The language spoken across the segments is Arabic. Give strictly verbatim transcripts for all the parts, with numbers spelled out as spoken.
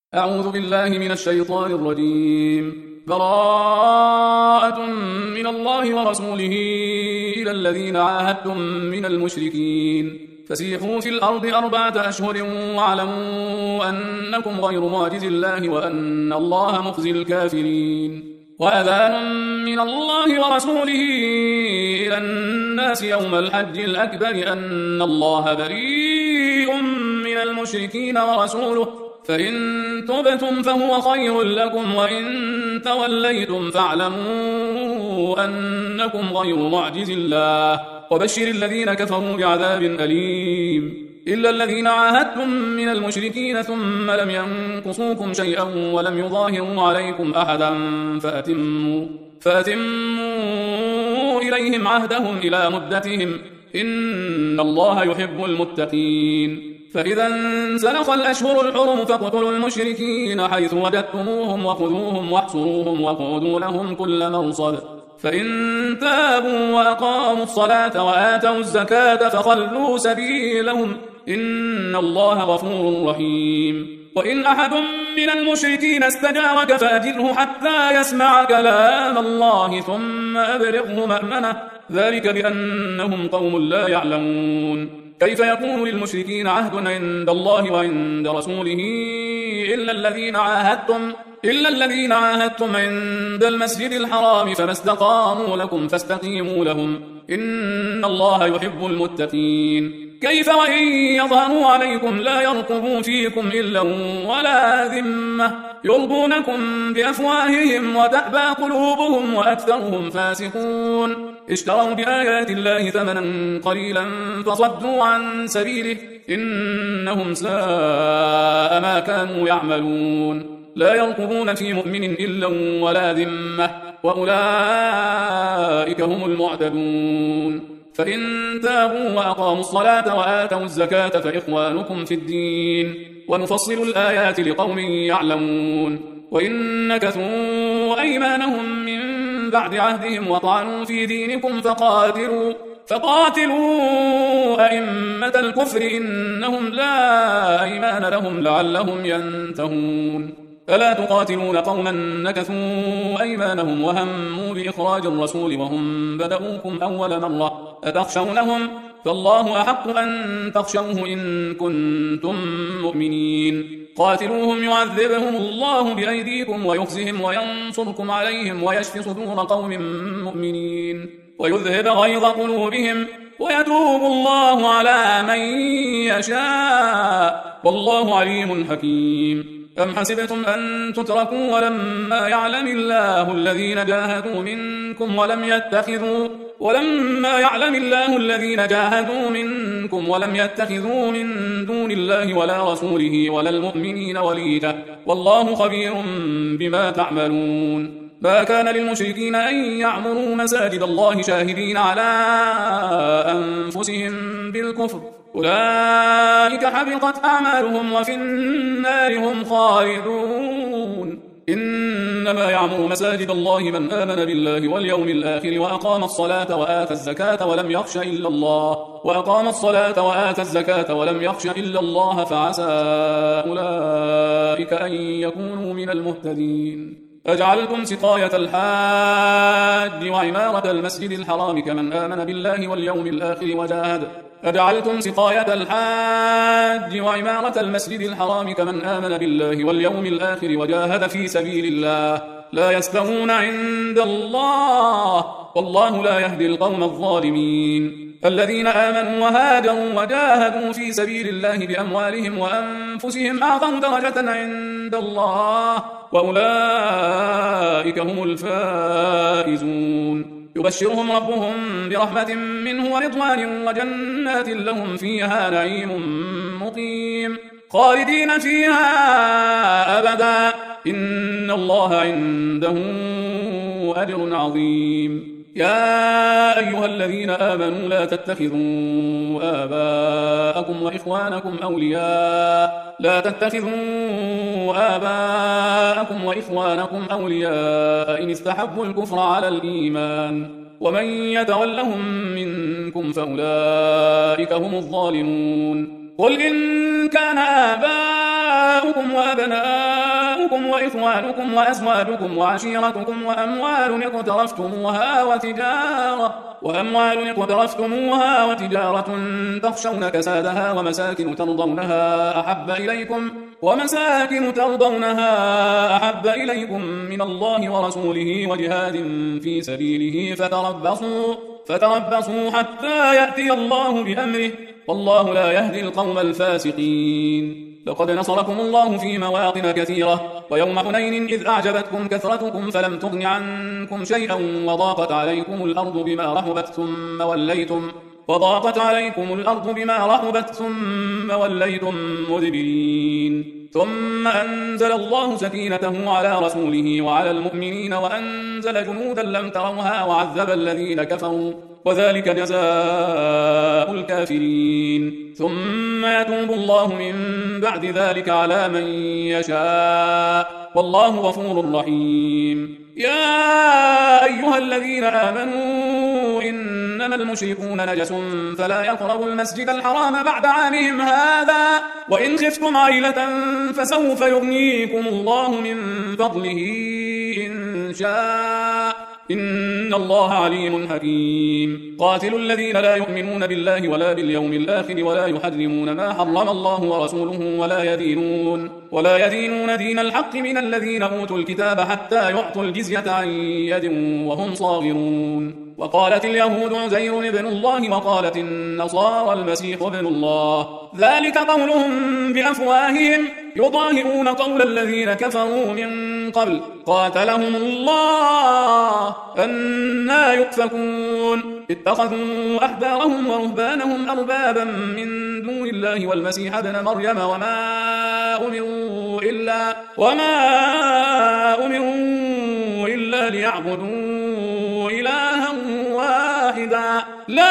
أعوذ بالله من الشيطان الرجيم. براءة من الله ورسوله إلى الذين عاهدتم من المشركين فسيحوا في الأرض أربعة أشهر واعلموا أنكم غير معجز الله وأن الله مخزي الكافرين. وأذان من الله ورسوله إلى الناس يوم الحج الأكبر أن الله بريء من المشركين ورسوله فإن تبتم فهو خير لكم وإن توليتم فاعلموا أنكم غير معجز الله وبشر الذين كفروا بعذاب أليم. إلا الذين عاهدتم من المشركين ثم لم ينقصوكم شيئا ولم يظاهروا عليكم أحدا فأتموا, فأتموا إليهم عهدهم إلى مدتهم إن الله يحب المتقين. فإذا انسلخ الأشهر الحرم فاقتلوا المشركين حيث وجدتموهم وخذوهم واحصروهم واقعدوا لهم كل مرصد فإن تابوا وأقاموا الصلاة وآتوا الزكاة فخلوا سبيلهم إن الله غفور رحيم. وإن أحد من المشركين استجارك فأجره حتى يسمع كلام الله ثم أبلغه مأمنه ذلك بأنهم قوم لا يعلمون. كيف يكون للمشركين عهد عند الله وعند رسوله إلا الذين عاهدتم إلا الذين عاهدتم عند المسجد الحرام فما استقاموا لكم فاستقيموا لهم إن الله يحب المتقين. كيف وإن يظهروا عليكم لا يرقبوا فيكم إلا ولا ذمة يرضونكم بأفواههم وتأبى قلوبهم وأكثرهم فاسقون. اشتروا بآيات الله ثمنا قليلا فصدوا عن سبيله إنهم ساء ما كانوا يعملون. لا يرقبون في مؤمن إلا ولا ذمة وأولئك هم المعتدون. فإن تابوا وأقاموا الصلاة وآتوا الزكاة فإخوانكم في الدين ونفصل الآيات لقوم يعلمون. وإن نكثوا أيمانهم من بعد عهدهم وطعنوا في دينكم فقاتلوا فقاتلوا أئمة الكفر إنهم لا أيمان لهم لعلهم ينتهون. ألا تقاتلون قوما نكثوا أيمانهم وهموا بإخراج الرسول وهم بدؤوكم أول مرة أتخشونهم فالله أحق أن تخشوه إن كنتم مؤمنين. قاتلوهم يعذبهم الله بأيديكم ويخزهم وينصركم عليهم ويشفي صدور قوم مؤمنين ويذهب غيظ قلوبهم ويتوب الله على من يشاء والله عليم حكيم. أم حسبتم أن تتركوا ولما يعلم الله الذين جاهدوا منكم ولم يتخذوا ولما يعلم الله الذين جاهدوا منكم ولم يتخذوا من دون الله ولا رسوله ولا المؤمنين وليجا والله خبير بما تعملون. ما كان للمشركين أن يعمروا مساجد الله شاهدين على أنفسهم بالكفر أولئك حبطت أعمالهم وفي النار هم خالدون. إنما يعمر مساجد الله من آمن بالله واليوم الآخر وأقام الصلاة وآتى الزكاة ولم يخش إلا الله وأقام الصلاة وآتى الزكاة ولم يخش إلا الله فعسى أولئك أن يكونوا من المهتدين. أجعلتم سقاية الحاج وعمارة المسجد الحرام كمن آمن بالله واليوم الآخر وجاهد أجعلتم سقاية الحاج وعمارة المسجد الحرام كمن آمن بالله واليوم الآخر وجاهد في سبيل الله لا يستوون عند الله والله لا يهدي القوم الظالمين. الذين آمنوا وهاجروا وجاهدوا في سبيل الله بأموالهم وأنفسهم أعظم درجة عند الله وأولئك هم الفائزون. يبشرهم ربهم برحمة منه ورضوان وجنات لهم فيها نعيم مقيم خالدين فيها أبدا إن الله عنده أجر عظيم. يا أيها الذين آمنوا لا تتخذوا آباءكم وإخوانكم أولياء لا تتخذوا آباءكم وإخوانكم أولياء إن استحبوا الكفر على الإيمان ومن يتولهم منكم فأولئك هم الظالمون. قل إن كان آباؤكم وأبناؤكم آباؤكم وإخوانكم وأزواجكم وعشيرتكم وأموال اقترفتموها وتجارة وأموال اقترفتموها وتجارة تخشون كسادها ومساكن ترضونها أحب إليكم ومساكن ترضونها أحب إليكم من الله ورسوله وجهاد في سبيله فتربصوا فتربصوا حتى يأتي الله بأمره والله لا يهدي القوم الفاسقين. لقد نصركم الله في مواطن كثيرة ويوم حنين إذ أعجبتكم كثرتكم فلم تغن عنكم شيئا وضاقت عليكم الأرض بما رحبت ثم وليتم وضاقت عليكم الأرض بما رحبت ثم وليتم مدبرين. ثم أنزل الله سكينته على رسوله وعلى المؤمنين وأنزل جنودا لم تروها وعذب الذين كفروا وذلك جزاء الكافرين. ثم يتوب الله من بعد ذلك على من يشاء والله غفور رحيم. يا أيها الذين آمنوا إنما المشركون نجس فلا يقربوا المسجد الحرام بعد عامهم هذا وإن خفتم عيلة فسوف يغنيكم الله من فضله إن شاء إن الله عليم حكيم. قاتلوا الذين لا يؤمنون بالله ولا باليوم الآخر ولا يحرمون ما حرم الله ورسوله ولا يدينون ولا يدينون دين الحق من الذين أوتوا الكتاب حتى يعطوا الجزية عن يد وهم صاغرون. وقالت اليهود عزير ابن الله وقالت النصارى المسيح ابن الله ذلك قولهم بأفواههم يضاهئون قول الذين كفروا من قبل قاتلهم الله أنى يؤفكون. اتخذوا أحبارهم ورهبانهم أربابا من دون الله والمسيح ابن مريم وما أمروا إلا وما أمروا إلا ليعبدوا إلها واحدا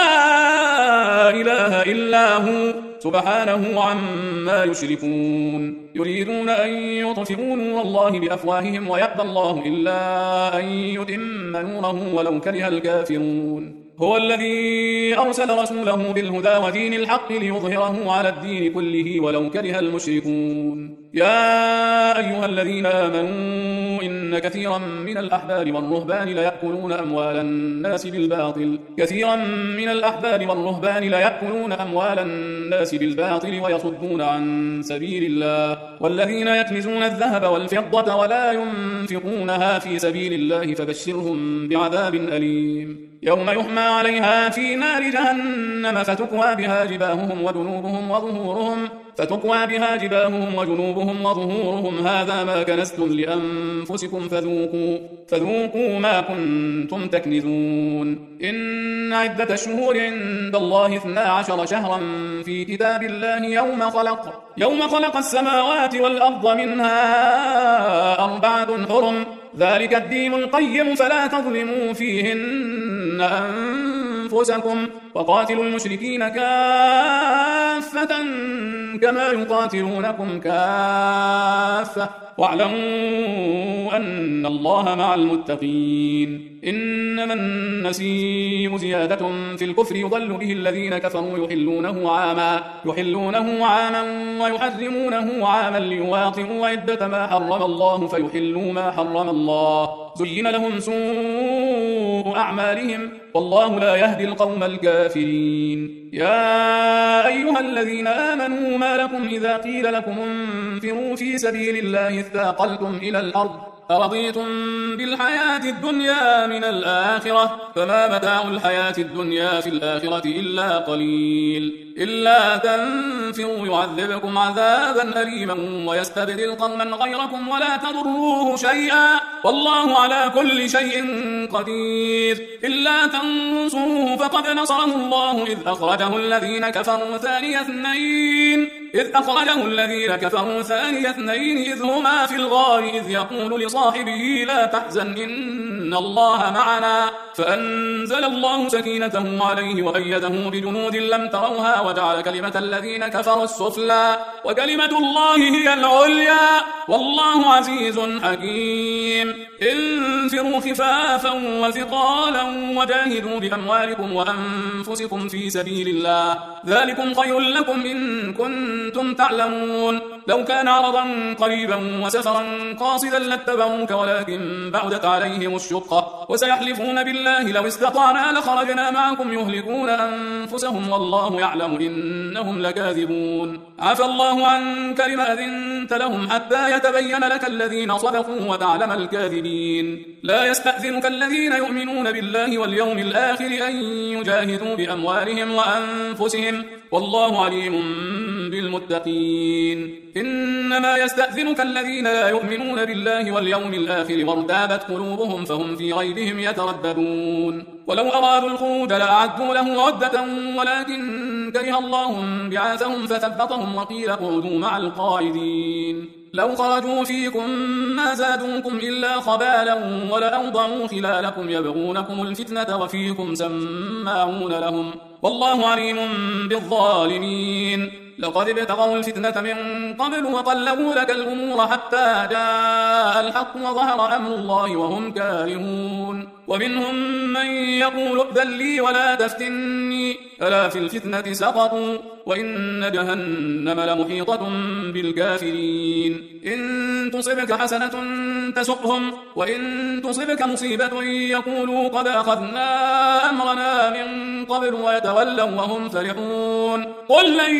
لا إله إلا هو سبحانه عما يشركون. يريدون أن يطفئوا نور الله بأفواههم ويأبى الله إلا أن يتم نوره ولو كره الكافرون. هو الذي أرسل رسوله بالهدى ودين الحق ليظهره على الدين كله ولو كره المشركون. يا أيها الذين آمنوا إن كثيرا من الأحبار والرهبان ليأكلون أموال الناس بالباطل كثيرا من الأحبار والرهبان ليأكلون أموال الناس بالباطل ويصدون عن سبيل الله والذين يكنزون الذهب والفضة ولا ينفقونها في سبيل الله فبشرهم بعذاب أليم. يوم يحمى عليها في نار جهنم فتكوى بها جباههم وجنوبهم وظهورهم فتكوى بها جباههم وجنوبهم وظهورهم هذا ما كنزتم لأنفسكم فذوقوا فذوقوا ما كنتم تكنزون. إن عدة الشهور عند الله اثنا عشر شهرا في كتاب الله يوم خلق يوم خلق السماوات والأرض منها أربعة حرم ذلك الدين القيم فلا تظلموا فيهن أنفسكم وقاتلوا المشركين كافة كما يقاتلونكم كافة واعلموا أن الله مع المتقين. إنما النسيء زيادة في الكفر يضل به الذين كفروا يحلونه عاما يحلونه عاما ويحرمونه عاما ليواطئوا عدة ما حرم الله فيحلوا ما حرم الله زين لهم سوء أعمالهم والله لا يهدي القوم الكافرين. يا أيها الذين آمنوا ما لكم إذا قيل لكم انفروا في سبيل الله اثاقلتم إلى الأرض أرضيتم بالحياة الدنيا من الآخرة فما متاع الحياة الدنيا في الآخرة إلا قليل. إلا تنفروا يعذبكم عذابا أليما ويستبدل قوما غيركم ولا تضروه شيئا والله على كل شيء قدير. إلا تنصروه فقد نصره الله إذ أخرجه الذين كفروا ثاني اثنين إذ أخرجه الذين كفروا ثاني اثنين إذ هما في الغار إذ يقول لصاحبه لا تحزن إن الله معنا فأنزل الله سكينته عليه وأيده بجنود لم تروها وجعل كلمة الذين كفروا السفلى وكلمة الله هي العليا والله عزيز حكيم. انفروا خفافا وثقالا وجاهدوا بأموالكم وأنفسكم في سبيل الله ذلكم خير لكم إن كنتم تعلمون. لو كان عرضا قريبا وسفرا قاصدا لاتبعوك ولكن بعدت عليهم الشقة وسيحلفون بالله لو استطعنا لخرجنا معكم يهلكون أنفسهم والله يعلم إنهم لكاذبون. عفى الله عنك لما أذنت لهم حتى يتبين لك الذين صدقوا وتعلم الكاذبين. لا يستأذنك الذين يؤمنون بالله واليوم الآخر أن يجاهدوا بأموالهم وأنفسهم والله عليم بالمتقين. إنما يستأذنك الذين لا يؤمنون بالله واليوم الآخر وارتابت قلوبهم فهم في غيبهم يترددون. ولو أرادوا الخروج لأعدوا له عدة ولكن كره الله بعاثهم فثبطهم وقيل اقعدوا مع القاعدين. لو خرجوا فيكم ما زادوكم إلا خبالا ولأوضعوا خلالكم يبغونكم الفتنة وفيكم سماعون لهم والله عليم بالظالمين. لقد ابتغوا الفتنة من قبل وقلبوا لك الأمور حتى جاء الحق وظهر أمر الله وهم كارهون. ومنهم من يقول ائذن لي ولا تفتني ألا في الفتنة سقطوا وإن جهنم لمحيطة بالكافرين. إن تصبك حسنة تسؤهم وإن تصبك مصيبة يقولوا قد أخذنا أمرنا من قبل ويتولوا وهم فرحون. قل لن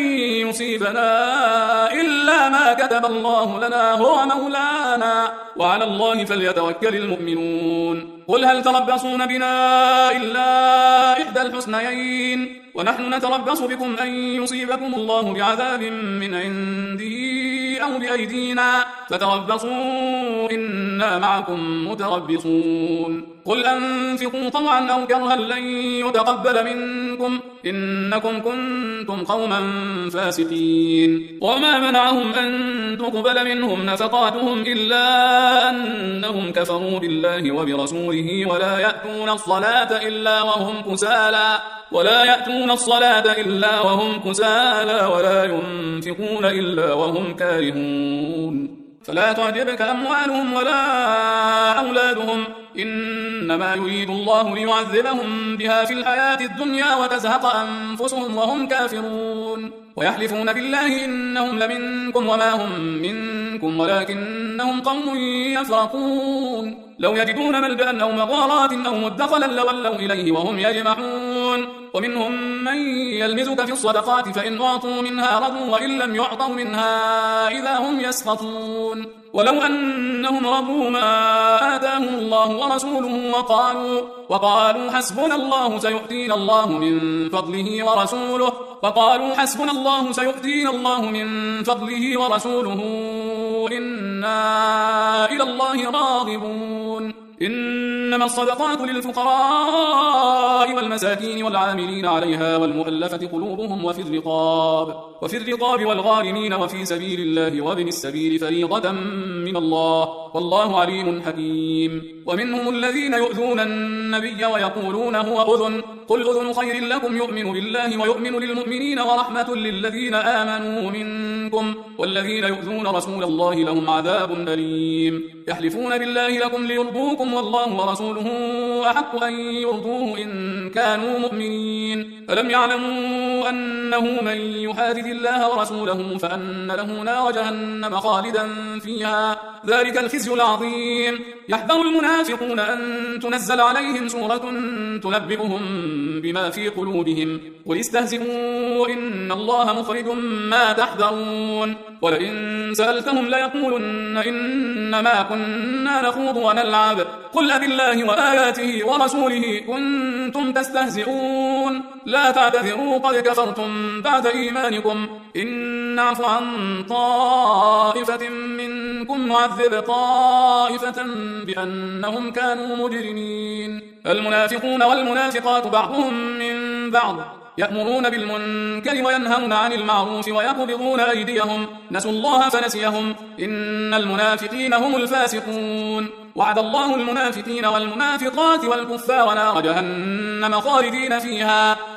يصيبنا إلا ما كتب الله لنا هو مولانا وعلى الله فليتوكل المؤمنون. قل هل تربصون بنا إلا إحدى الحسنيين ونحن نتربص بكم أن يصيبكم الله بعذاب من عنده أو بأيدينا فتربصوا إنا معكم متربصون. قل أنفقوا طوعا أو كرها لن يتقبل منكم إنكم كنتم قوما فاسقين. وما منعهم أن تقبل منهم نفقاتهم إلا أنهم كفروا بالله وبرسوله ولا يأتون الصلاة إلا وهم كسالى ولا يأتون الصلاة إلا وهم كسالى ولا ينفقون إلا وهم كارهون. فلا تعجبك أموالهم ولا أولادهم إنما يريد الله ليعذبهم بها في الحياة الدنيا وتزهق أنفسهم وهم كافرون. ويحلفون بالله إنهم لمنكم وما هم منكم ولكنهم قوم يفرقون. لو يجدون ملجأ أو مغارات أو مدخلا لولوا إليه وهم يجمعون. ومنهم من يلمزك في الصدقات فإن أعطوا منها رضوا وإن لم يعطوا منها إذا هم يسخطون. ولو أنهم رضوا ما آتاهم الله ورسوله وقالوا, وقالوا حسبنا الله سيؤتينا الله من فضله ورسوله وقالوا حسبنا الله سيؤتينا الله من فضله ورسوله إنا إلى الله راغبون. إنما الصدقات للفقراء والمساكين والعاملين عليها والمؤلفة قلوبهم وفي الرقاب وفي الرقاب والغارمين وفي سبيل الله وابن السبيل فريضة من الله والله عليم حكيم. ومنهم الذين يؤذون النبي ويقولون هو أذن قل أذن خير لكم يؤمن بالله ويؤمن للمؤمنين ورحمة للذين آمنوا منكم والذين يؤذون رسول الله لهم عذاب أليم. يحلفون بالله لكم ليرضوكم والله ورسوله أحق أن يرضوه إن كانوا مؤمنين. ألم يعلموا أنه من يحادد الله ورسوله فأن له نار جهنم خالدا فيها ذلك الخزي العظيم. يحذر المنافقون أن تنزل عليهم سورة تنبئهم بما في قلوبهم قل استهزئوا إن الله مخرج ما تحذرون. ولئن سألتهم ليقولن إنما كنا نخوض ونلعب قل أبالله وآياته ورسوله كنتم تستهزئون لا تعتذروا قد كفرتم بعد إيمانكم إن نعف عن طائفة منكم نعذب طائفة بأنهم كانوا مجرمين. المنافقون والمنافقات بعضهم من بعض يأمرون بالمنكر وينهون عن المعروف ويقبضون أيديهم نسوا الله فنسيهم إن المنافقين هم الفاسقون. وعد الله المنافقين والمنافقات والكفار نار جهنم خالدين فيها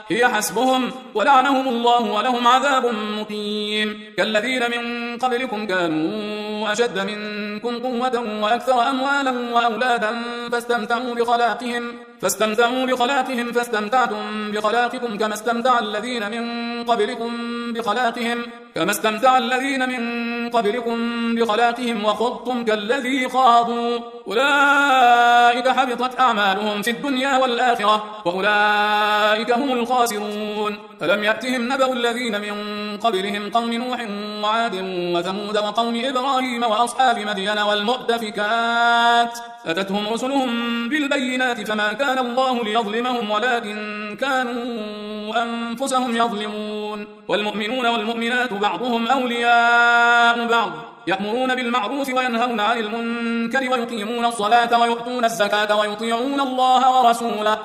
هي حسبهم ولعنهم الله ولهم عذاب مقيم كالذين من قبلكم كانوا أشد منكم قوة وأكثر أموالا وأولادا فاستمتعوا بخلاقهم فاستمتعوا بخلاقهم فاستمتعتم بخلاقكم كما استمتع الذين من قبلكم بخلاقهم كما استمتع الذين من قبلكم بخلاقهم وخضتم كالذي خاضوا أولئك حبطت أعمالهم في الدنيا والآخرة وأولئك هم الخاسرون ألم يأتهم نبأ الذين من قبلهم قوم نوح وعاد وثمود وقوم إبراهيم وأصحاب مدين والمؤتفكات أتتهم رسلهم بالبينات فما كان الله ليظلمهم ولكن كانوا أنفسهم يظلمون والمؤمنون والمؤمنات بعضهم أولياء بعض يأمرون بالمعروف وينهون عن المنكر ويقيمون الصلاة ويؤتون الزكاة ويطيعون الله ورسوله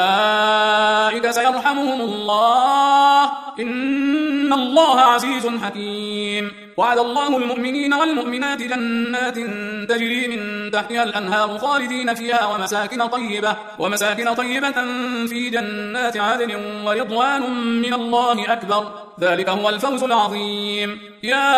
أولئك سيرحمهم الله إن الله عزيز حكيم وعد الله المؤمنين والمؤمنات جنات تجري من تحتها الأنهار خالدين فيها ومساكن طيبة ومساكن طيبة في جنات عدن ورضوان من الله أكبر ذلك هو الفوز العظيم يا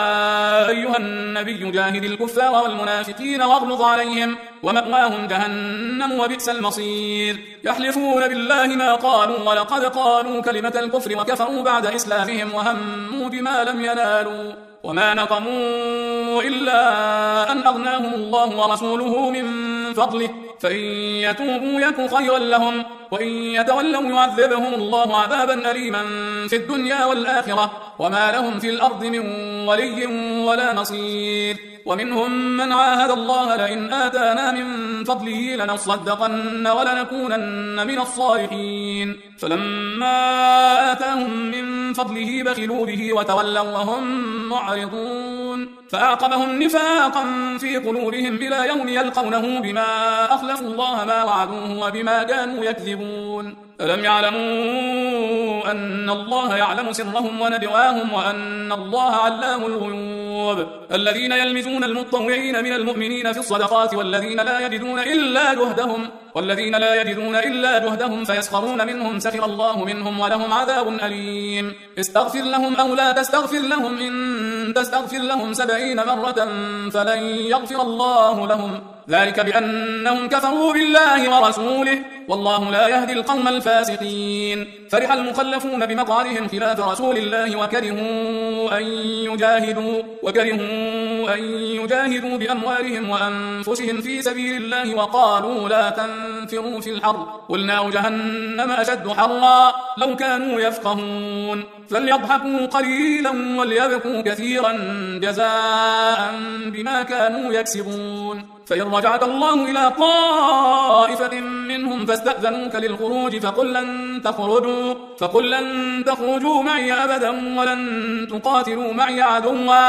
أيها النبي جاهد الكفار والمنافقين واغلظ عليهم ومأواهم جهنم وبئس المصير يحلفون بالله ما قالوا ولقد قالوا كلمة الكفر وكفروا بعد إسلامهم وهموا بما لم ينالوا وما نقموا إلا أن أغناهم الله ورسوله من فضله فإن يتوبوا يك خيرا لهم وإن يتولوا يعذبهم الله عذابا أليما في الدنيا والآخرة وما لهم في الأرض من ولي ولا نصير ومنهم من عاهد الله لئن آتانا من فضله لنصدقن ولنكونن من الصالحين فلما آتاهم من فضله بخلوا به وتولوا وهم معرضون فأعقبهم نفاقا في قلوبهم إلى يوم يلقونه بما أخلفوا الله ما وعدوه وبما كانوا يكذبون ألم يعلموا أن الله يعلم سرهم ونجواهم وأن الله علام الغيوب الذين يلمزون المطوعين من المؤمنين في الصدقات والذين لا يجدون إلا جهدهم والذين لا يجدون إلا جهدهم فيسخرون منهم سخر الله منهم ولهم عذاب أليم استغفر لهم أو لا تستغفر لهم إن تستغفر لهم سبعين مرة فلن يغفر الله لهم ذلك بأنهم كفروا بالله ورسوله والله لا يهدي القوم الفاسقين فرح المخلفون بمقعدهم خلاف رسول الله وكرهوا أن يجاهدوا وكرهوا أن يجاهدوا بأموالهم وأنفسهم في سبيل الله وقالوا لا تنفروا في الحر قل نار جهنم أشد حرا لو كانوا يفقهون فليضحكوا قليلا وليبكوا كثيرا جزاء بما كانوا يكسبون فإن رجعك الله إلى طائفة منهم فاستأذنوك للخروج فقل لن تخرجوا فقل لن تخرجوا معي أبدا ولن تقاتلوا معي عدوا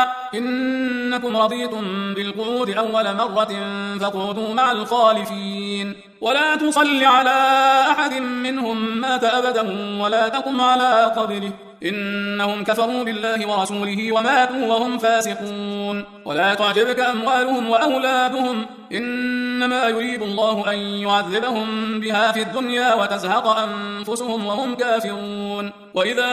إنكم رضيتم بالقعود أول مرة فاقعدوا مع الخالفين ولا تصل على أحد منهم مات أبدا ولا تقم على قبره إنهم كفروا بالله ورسوله وماتوا وهم فاسقون ولا تعجبك أموالهم وأولادهم إنما يريد الله أن يعذبهم بها في الدنيا وتزهق أنفسهم وهم كافرون وإذا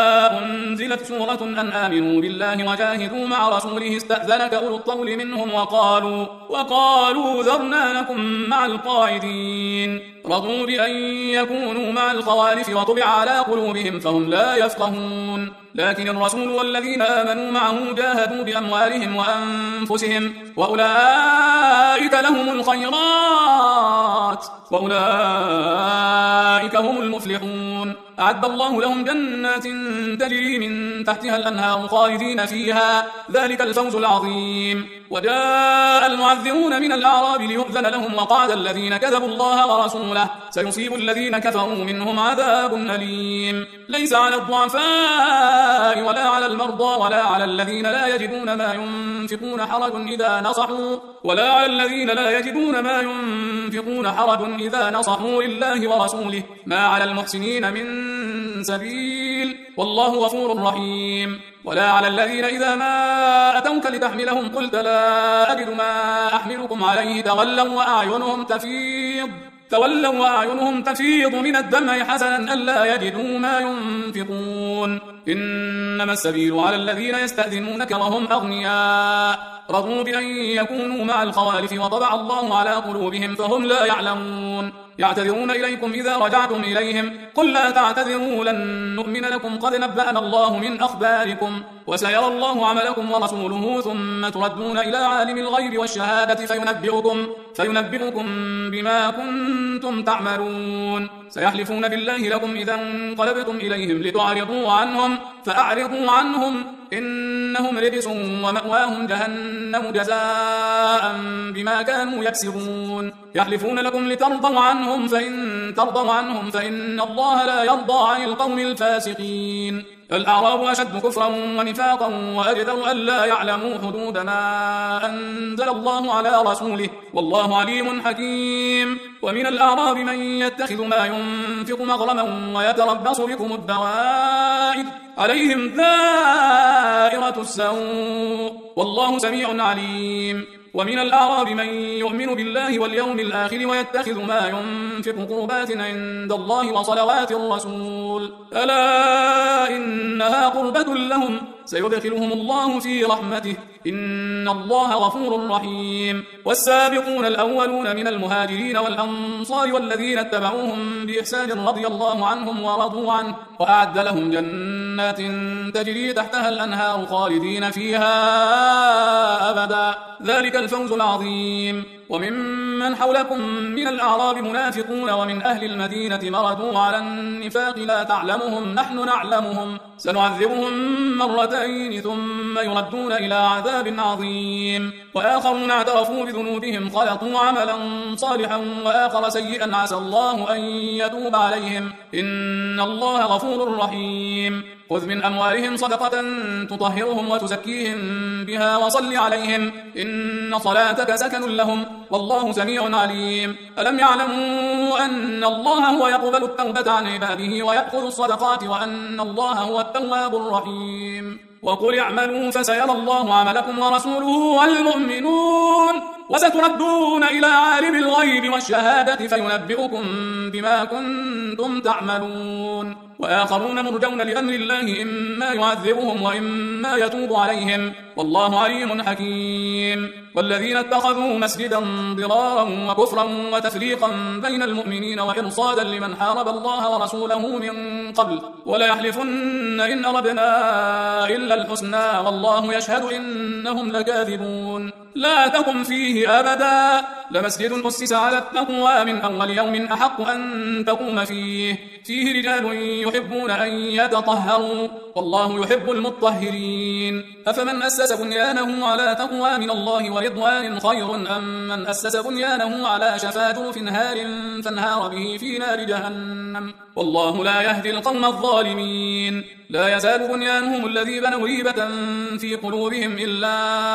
أنزلت سورة أن آمنوا بالله وجاهدوا مع رسوله استأذنك أولو الطول منهم وقالوا وقالوا ذرنا لكم مع القاعدين رضوا بأن يكونوا مع الخوالف وطبع على قلوبهم فهم لا يفقهون لكن الرسول والذين آمنوا معه جاهدوا بأموالهم وأنفسهم وأولئك لهم الخيرات وأولئك هم المفلحون أعد الله لهم جنات تجري من تحتها الأنهار خالدين فيها ذلك الفوز العظيم وجاء المعذرون من الأعراب ليؤذن لهم وقعد الذين كذبوا الله ورسوله سيصيب الذين كفروا منهم عذاب أليم ليس على الضعفاء ولا على المرضى ولا على الذين لا يجدون ما ينفقون حرج إذا نصحوا ولا على الذين لا يجدون ما ينفقون حرج إذا نصحوا لله ورسوله ما على المحسنين من سبيل والله غفور رحيم ولا على الذين إذا ما أتوك لتحملهم قلت لا أجد ما أحملكم عليه تولوا وأعينهم تفيض تولوا وأعينهم تفيض من الدمع حزنا ألا يجدوا ما ينفقون إنما السبيل على الذين يستأذنونك وهم أغنياء رضوا بأن يكونوا مع الخوالف وطبع الله على قلوبهم فهم لا يعلمون يعتذرون إليكم إذا رجعتم إليهم قل لا تعتذروا لن نؤمن لكم قد نبأنا الله من أخباركم وسيرى الله عملكم ورسوله ثم تردون إلى عالم الغيب والشهادة فينبئكم, فينبئكم بما كنتم تعملون سيحلفون بالله لكم إذا انقلبتم إليهم لتعرضوا عنهم فأعرضوا عنهم إنهم رجس ومأواهم جهنم جزاء بما كانوا يكسبون يحلفون لكم لترضوا عنهم فإن ترضوا عنهم فإن الله لا يرضى عن القوم الفاسقين الأعراب أشد كفرا ونفاقا وأجدر ألا يعلموا حدود ما أنزل الله على رسوله والله عليم حكيم ومن الأعراب من يتخذ ما ينفق مغرما ويتربص بكم الدوائر عليهم دائرة السوء والله سميع عليم ومن الأعراب من يؤمن بالله واليوم الآخر ويتخذ ما ينفق قربات عند الله وصلوات الرسول ألا إنها قربة لهم سيدخلهم الله في رحمته إن الله غفور رحيم والسابقون الأولون من المهاجرين والأنصار والذين اتبعوهم بإحسان رضي الله عنهم ورضوا عنه وأعد لهم جنات تجري تحتها الأنهار خالدين فيها أبدا ذلك الفوز العظيم وممن حولكم من الأعراب منافقون ومن أهل المدينة مردوا على النفاق لا تعلمهم نحن نعلمهم سنعذبهم مرتين ثم يردون إلى عذاب عظيم وآخرون اعترفوا بذنوبهم خلطوا عملا صالحا وآخر سيئا عسى الله أن يتوب عليهم إن الله غفور رحيم خذ من أموالهم صدقة تطهرهم وتزكيهم بها وصل عليهم إن صلاتك سكن لهم والله سميع عليم ألم يعلموا أن الله هو يقبل التوبة عن عباده ويأخذ الصدقات وأن الله هو التواب الرحيم وقل اعملوا فسيرى الله عملكم ورسوله والمؤمنون وستردون إلى عالم الغيب والشهادة فينبئكم بما كنتم تعملون وآخرون مرجون لأمر الله إما يعذبهم وإما يتوب عليهم والله عليم حكيم والذين اتخذوا مسجدا ضرارا وكفرا وتفريقا بين المؤمنين وإرصادا لمن حارب الله ورسوله من قبل ولا يحلفن إن أردنا إلا الحسنى والله يشهد إنهم لكاذبون لا تقم فيه أبدا لمسجد أسس على التقوى من أول يوم أحق أن تقوم فيه فيه رجال يحبون أن يتطهروا والله يحب المطهرين أفمن أسس بنيانه على تقوى من الله ورضوان خير أم من أسس بنيانه على شفا جرف هار فانهار به في نار جهنم والله لا يهدي القوم الظالمين لا يزال بنيانهم الذي بنوا ريبة في قلوبهم إلا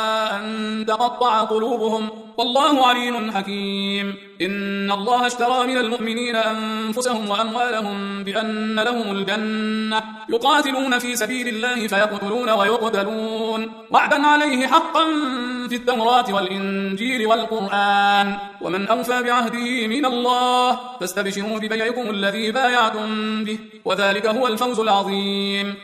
أن تقطع قلوبهم والله عليم حكيم إن الله اشترى من المؤمنين أنفسهم وأموالهم بأن لهم الجنة يقاتلون في سبيل الله فيقتلون ويقتلون وعدا عليه حقا في التوراة والإنجيل والقرآن ومن أوفى بعهده من الله فاستبشروا ببيعكم الذي بايعتم به وذلك هو الفوز العظيم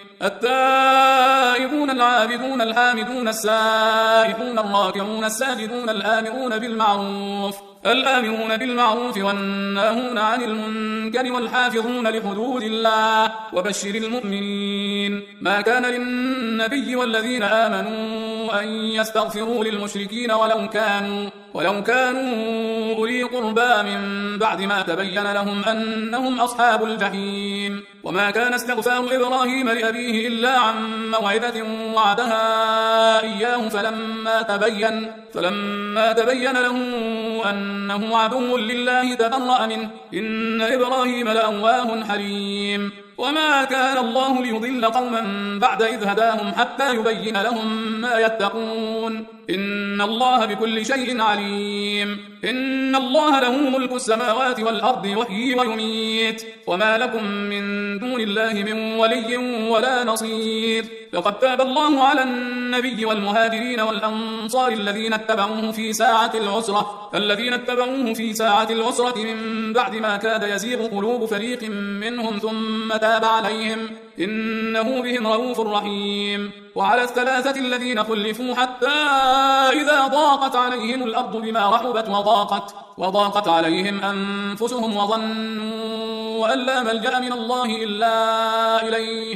التائبون العابدون الحامدون السائحون الراكعون الساجدون الآمرون بالمعروف الآمرون بالمعروف والناهون عن المنكر والحافظون لحدود الله وبشر المؤمنين ما كان للنبي والذين آمنوا أن يستغفروا للمشركين ولو كانوا ولو كانوا أولي قربى من بعد ما تبين لهم أنهم أصحاب الجحيم وما كان استغفار إبراهيم لأبيه إلا عن موعدة وعدها إياه فلما تبين فلما تبين له أنه عدو لله تبرأ منه إن إبراهيم لأواه حليم وما كان الله ليضل قوما بعد إذ هداهم حتى يبين لهم ما يتقون إن الله بكل شيء عليم إن الله له ملك السماوات والأرض يحيي ويميت وما لكم من دون الله من ولي ولا نصير لقد تاب الله على النبي والمهاجرين والأنصار الذين اتبعوه في ساعة العسرة الذين اتبعوه في ساعة العسرة من بعد ما كاد يزيغ قلوب فريق منهم ثم تاب عليهم إنه بهم رؤوف رحيم. وعلى الثلاثة الذين خلفوا حتى إذا ضاقت عليهم الأرض بما رحبت وضاقت وضاقت عليهم أنفسهم وظنوا أن لا ملجأ من الله إلا إليه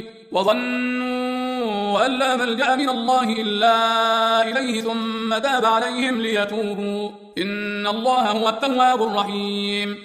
وظنوا أن لا ملجأ من الله إلا إليه ثم تاب عليهم ليتوبوا إن الله هو التواب الرحيم.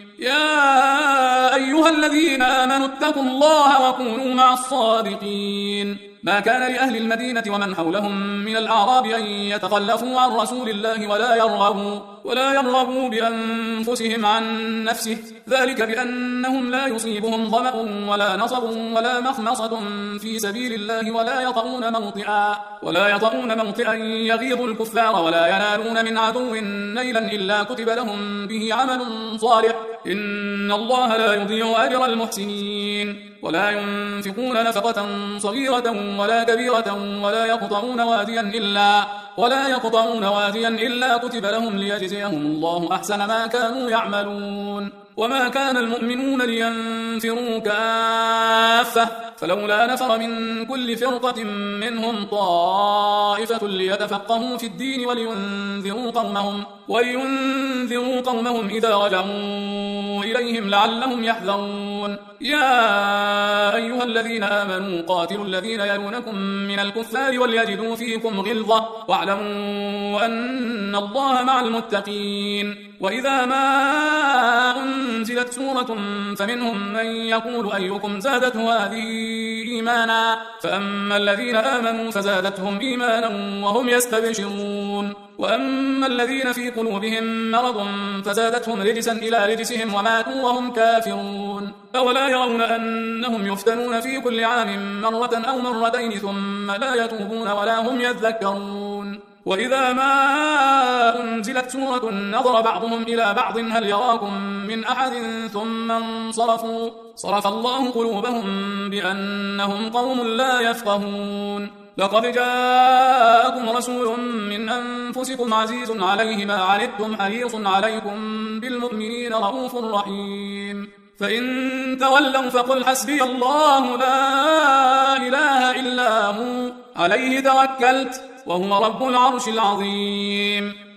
يا أيها الذين آمنوا اتقوا الله وكونوا مع الصادقين. ما كان لأهل المدينة ومن حولهم من الأعراب أن يتخلفوا عن رسول الله ولا يرغبوا ولا يرغبوا بأنفسهم عن نفسه ذلك بأنهم لا يصيبهم ظمأ ولا نصب ولا مخمصة في سبيل الله ولا يطؤون موطئا ولا يطؤون موطئا يغيظ الكفار ولا ينالون من عدو نيلا إلا كتب لهم به عمل صالح إن الله لا يضيع أجر المحسنين. ولا ينفقون نفقة صغيرة ولا كبيرة ولا يقطعون واديا إلا ولا يقطعون واديا إلا كتب لهم ليجزيهم الله أحسن ما كانوا يعملون. وما كان المؤمنون لينفروا كافة فلولا نفر من كل فرقة منهم طائفة ليتفقهوا في الدين ولينذروا قومهم ولينذروا قومهم إذا رجعوا إليهم لعلهم يحذرون. يا أيها الذين آمنوا قاتلوا الذين يلونكم من الكفار وليجدوا فيكم غلظة واعلموا أن الله مع المتقين. وإذا ما أنزلت سورة فمنهم من يقول أيكم زادته هذه إيمانا فأما الذين آمنوا فزادتهم إيمانا وهم يستبشرون وأما الذين في قلوبهم مرض فزادتهم رجسا إلى رجسهم وماتوا وهم كافرون. أولا يرون أنهم يفتنون في كل عام مرة أو مرتين ثم لا يتوبون ولا هم يذكرون. وإذا ما أنزلت سورة نظر بعضهم إلى بعض هل يراكم من أحد ثم انصرفوا صرف الله قلوبهم بأنهم قوم لا يفقهون. لقد جاءكم رسول من أنفسكم عزيز عليه ما عنتم حريص عليكم بالمؤمنين رؤوف رحيم. فإن تولوا فقل حسبي الله لا إله إلا هو عليه توكلت وهو رب العرش العظيم.